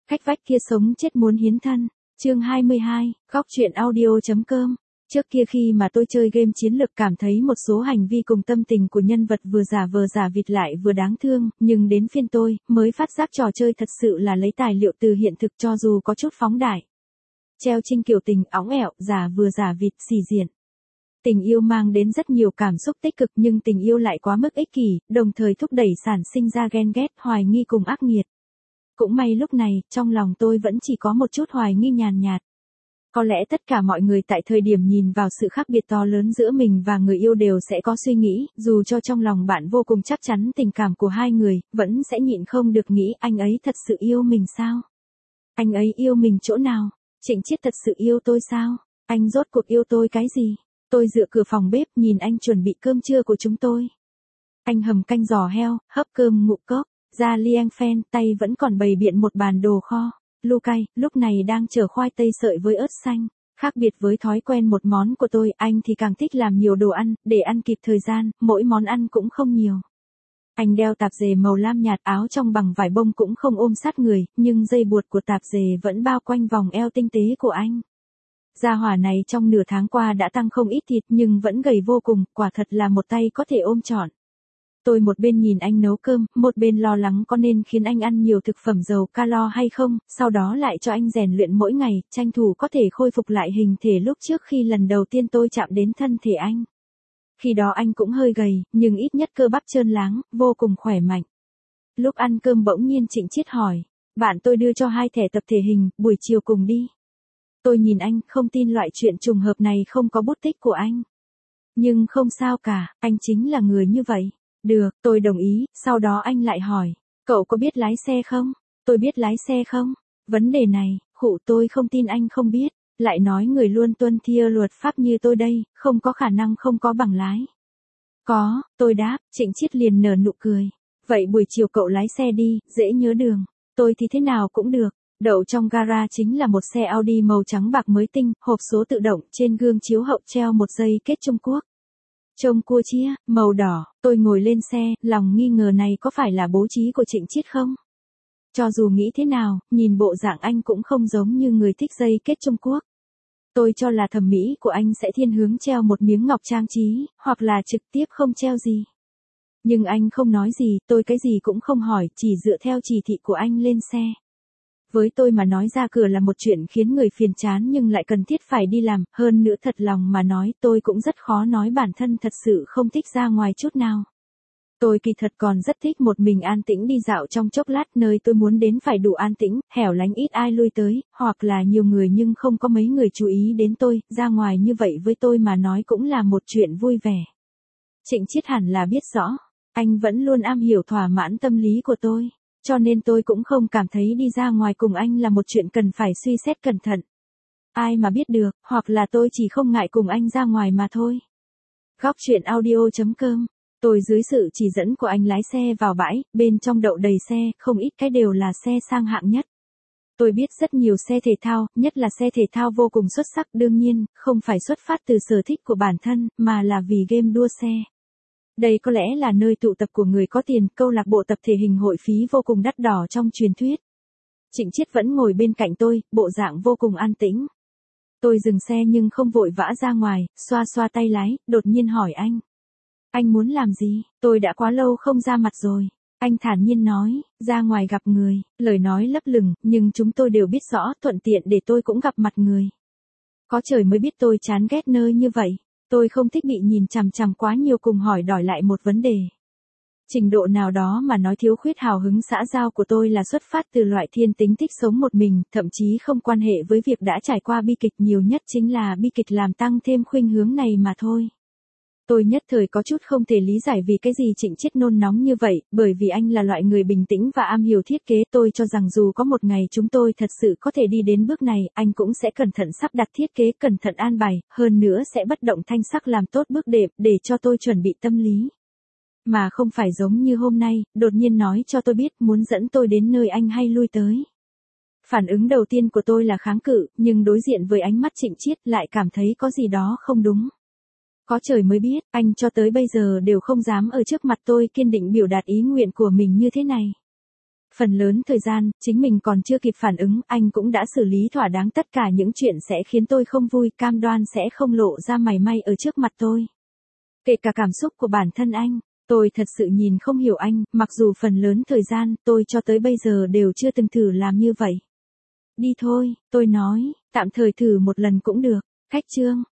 Cách vách kia sống chết muốn hiến thân. Chương 22, góc truyện audio.com. Trước kia khi mà tôi chơi game chiến lược cảm thấy một số hành vi cùng tâm tình của nhân vật vừa giả vờ giả vịt lại vừa đáng thương, nhưng đến phiên tôi, mới phát giác trò chơi thật sự là lấy tài liệu từ hiện thực cho dù có chút phóng đại. Treo trinh kiểu tình óng ẻo, giả vừa giả vịt, xì diện. Tình yêu mang đến rất nhiều cảm xúc tích cực nhưng tình yêu lại quá mức ích kỷ, đồng thời thúc đẩy sản sinh ra ghen ghét, hoài nghi cùng ác nghiệt. Cũng may lúc này, trong lòng tôi vẫn chỉ có một chút hoài nghi nhàn nhạt. Có lẽ tất cả mọi người tại thời điểm nhìn vào sự khác biệt to lớn giữa mình và người yêu đều sẽ có suy nghĩ, dù cho trong lòng bạn vô cùng chắc chắn tình cảm của hai người, vẫn sẽ nhịn không được nghĩ anh ấy thật sự yêu mình sao? Anh ấy yêu mình chỗ nào? Trịnh Chiết thật sự yêu tôi sao? Anh rốt cuộc yêu tôi cái gì? Tôi dựa cửa phòng bếp nhìn anh chuẩn bị cơm trưa của chúng tôi. Anh hầm canh giò heo, hấp cơm ngũ cốc, ra liêng phen, tay vẫn còn bày biện một bàn đồ kho. Lucas, lúc này đang chở khoai tây sợi với ớt xanh. Khác biệt với thói quen một món của tôi, anh thì càng thích làm nhiều đồ ăn, để ăn kịp thời gian, mỗi món ăn cũng không nhiều. Anh đeo tạp dề màu lam nhạt, áo trong bằng vải bông cũng không ôm sát người, nhưng dây buộc của tạp dề vẫn bao quanh vòng eo tinh tế của anh. Gia hỏa này trong nửa tháng qua đã tăng không ít thịt nhưng vẫn gầy vô cùng, quả thật là một tay có thể ôm trọn. Tôi một bên nhìn anh nấu cơm, một bên lo lắng có nên khiến anh ăn nhiều thực phẩm giàu calo hay không, sau đó lại cho anh rèn luyện mỗi ngày, tranh thủ có thể khôi phục lại hình thể lúc trước khi lần đầu tiên tôi chạm đến thân thể anh. Khi đó anh cũng hơi gầy, nhưng ít nhất cơ bắp trơn láng, vô cùng khỏe mạnh. Lúc ăn cơm bỗng nhiên Trịnh Chiết hỏi, bạn tôi đưa cho 2 thẻ tập thể hình, buổi chiều cùng đi. Tôi nhìn anh, không tin loại chuyện trùng hợp này không có bút tích của anh. Nhưng không sao cả, anh chính là người như vậy. Được, tôi đồng ý, sau đó anh lại hỏi, cậu có biết lái xe không? Tôi biết lái xe không? Vấn đề này, khụ tôi không tin anh không biết, lại nói người luôn tuân theo luật pháp như tôi đây, không có khả năng không có bằng lái. Có, tôi đáp, Trịnh Chiết liền nở nụ cười. Vậy buổi chiều cậu lái xe đi, dễ nhớ đường, tôi thì thế nào cũng được. Đậu trong gara chính là một xe Audi màu trắng bạc mới tinh, hộp số tự động, trên gương chiếu hậu treo một dây kết Trung Quốc. Trông cua chia, màu đỏ, tôi ngồi lên xe, lòng nghi ngờ này có phải là bố trí của Trịnh Chiết không? Cho dù nghĩ thế nào, nhìn bộ dạng anh cũng không giống như người thích dây kết Trung Quốc. Tôi cho là thẩm mỹ của anh sẽ thiên hướng treo một miếng ngọc trang trí, hoặc là trực tiếp không treo gì. Nhưng anh không nói gì, tôi cái gì cũng không hỏi, chỉ dựa theo chỉ thị của anh lên xe. Với tôi mà nói ra cửa là một chuyện khiến người phiền chán nhưng lại cần thiết phải đi làm, hơn nữa thật lòng mà nói tôi cũng rất khó nói bản thân thật sự không thích ra ngoài chút nào. Tôi kỳ thật còn rất thích một mình an tĩnh đi dạo trong chốc lát, nơi tôi muốn đến phải đủ an tĩnh, hẻo lánh ít ai lui tới, hoặc là nhiều người nhưng không có mấy người chú ý đến tôi, ra ngoài như vậy với tôi mà nói cũng là một chuyện vui vẻ. Trịnh Chiết hẳn là biết rõ, anh vẫn luôn am hiểu thỏa mãn tâm lý của tôi. Cho nên tôi cũng không cảm thấy đi ra ngoài cùng anh là một chuyện cần phải suy xét cẩn thận. Ai mà biết được, hoặc là tôi chỉ không ngại cùng anh ra ngoài mà thôi. Góc truyện audio.com. Tôi dưới sự chỉ dẫn của anh lái xe vào bãi, bên trong đậu đầy xe, không ít cái đều là xe sang hạng nhất. Tôi biết rất nhiều xe thể thao, nhất là xe thể thao vô cùng xuất sắc, đương nhiên, không phải xuất phát từ sở thích của bản thân, mà là vì game đua xe. Đây có lẽ là nơi tụ tập của người có tiền, câu lạc bộ tập thể hình hội phí vô cùng đắt đỏ trong truyền thuyết. Trịnh Chiết vẫn ngồi bên cạnh tôi, bộ dạng vô cùng an tĩnh. Tôi dừng xe nhưng không vội vã ra ngoài, xoa xoa tay lái, đột nhiên hỏi anh. Anh muốn làm gì? Tôi đã quá lâu không ra mặt rồi. Anh thản nhiên nói, ra ngoài gặp người, lời nói lấp lửng, nhưng chúng tôi đều biết rõ, thuận tiện để tôi cũng gặp mặt người. Có trời mới biết tôi chán ghét nơi như vậy. Tôi không thích bị nhìn chằm chằm quá nhiều cùng hỏi đòi lại một vấn đề. Trình độ nào đó mà nói thiếu khuyết hào hứng xã giao của tôi là xuất phát từ loại thiên tính thích sống một mình, thậm chí không quan hệ với việc đã trải qua bi kịch, nhiều nhất chính là bi kịch làm tăng thêm khuynh hướng này mà thôi. Tôi nhất thời có chút không thể lý giải vì cái gì Trịnh Chiết nôn nóng như vậy, bởi vì anh là loại người bình tĩnh và am hiểu thiết kế. Tôi cho rằng dù có một ngày chúng tôi thật sự có thể đi đến bước này, anh cũng sẽ cẩn thận sắp đặt thiết kế, cẩn thận an bài, hơn nữa sẽ bất động thanh sắc làm tốt bước đệm, để cho tôi chuẩn bị tâm lý. Mà không phải giống như hôm nay, đột nhiên nói cho tôi biết muốn dẫn tôi đến nơi anh hay lui tới. Phản ứng đầu tiên của tôi là kháng cự, nhưng đối diện với ánh mắt Trịnh Chiết lại cảm thấy có gì đó không đúng. Có trời mới biết, anh cho tới bây giờ đều không dám ở trước mặt tôi kiên định biểu đạt ý nguyện của mình như thế này. Phần lớn thời gian, chính mình còn chưa kịp phản ứng, anh cũng đã xử lý thỏa đáng tất cả những chuyện sẽ khiến tôi không vui, cam đoan sẽ không lộ ra mảy may ở trước mặt tôi. Kể cả cảm xúc của bản thân anh, tôi thật sự nhìn không hiểu anh, mặc dù phần lớn thời gian, tôi cho tới bây giờ đều chưa từng thử làm như vậy. Đi thôi, tôi nói, tạm thời thử một lần cũng được. Khách Trương,